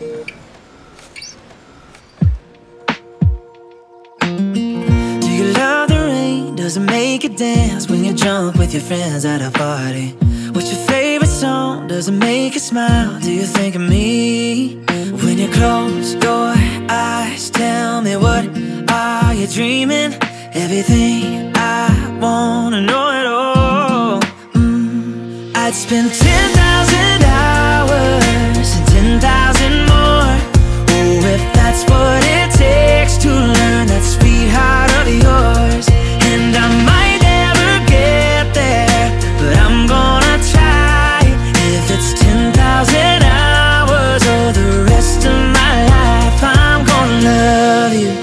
Do you love the rain? Does it make you dance when you're drunk with your friends at a party? What's your favorite song? Does it make you smile? Do you think of me? When you close your eyes, tell me, what are you dreaming? Everything I wanna know it all. I'd spend 10,000 hours and 10,000 more. Oh, if that's what it takes to learn that sweetheart of yours. And I might never get there, but I'm gonna try. If it's 10,000 hours or the rest of my life, I'm gonna love you.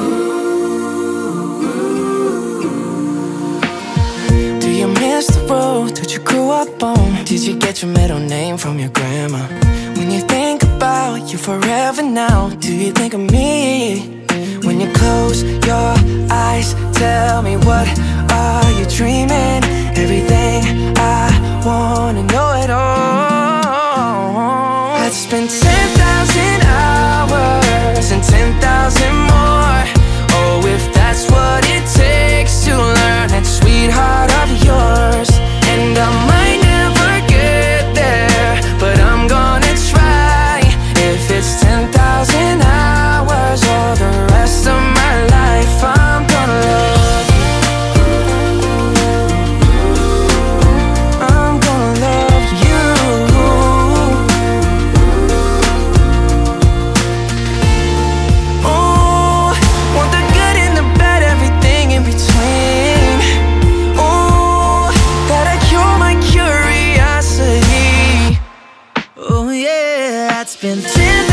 Do you miss the road that you grew up on? Did you get your middle name from your grandma? When you think about you forever now, do you think of me? When you close your eyes, tell me, what are you dreaming? Everything I wanna know it all. I'd spend 10,000 hours and 10,000 more. Oh, if that's what it takes to learn that sweetheart of yours. And I might never get there, but I'm gonna try. If it's 10,000 hours or the rest of my life, I'm gonna love you. I'm gonna love you. Oh, want the good and the bad, everything in between. Oh, gotta cure my curiosity. Oh yeah, I'd spend 10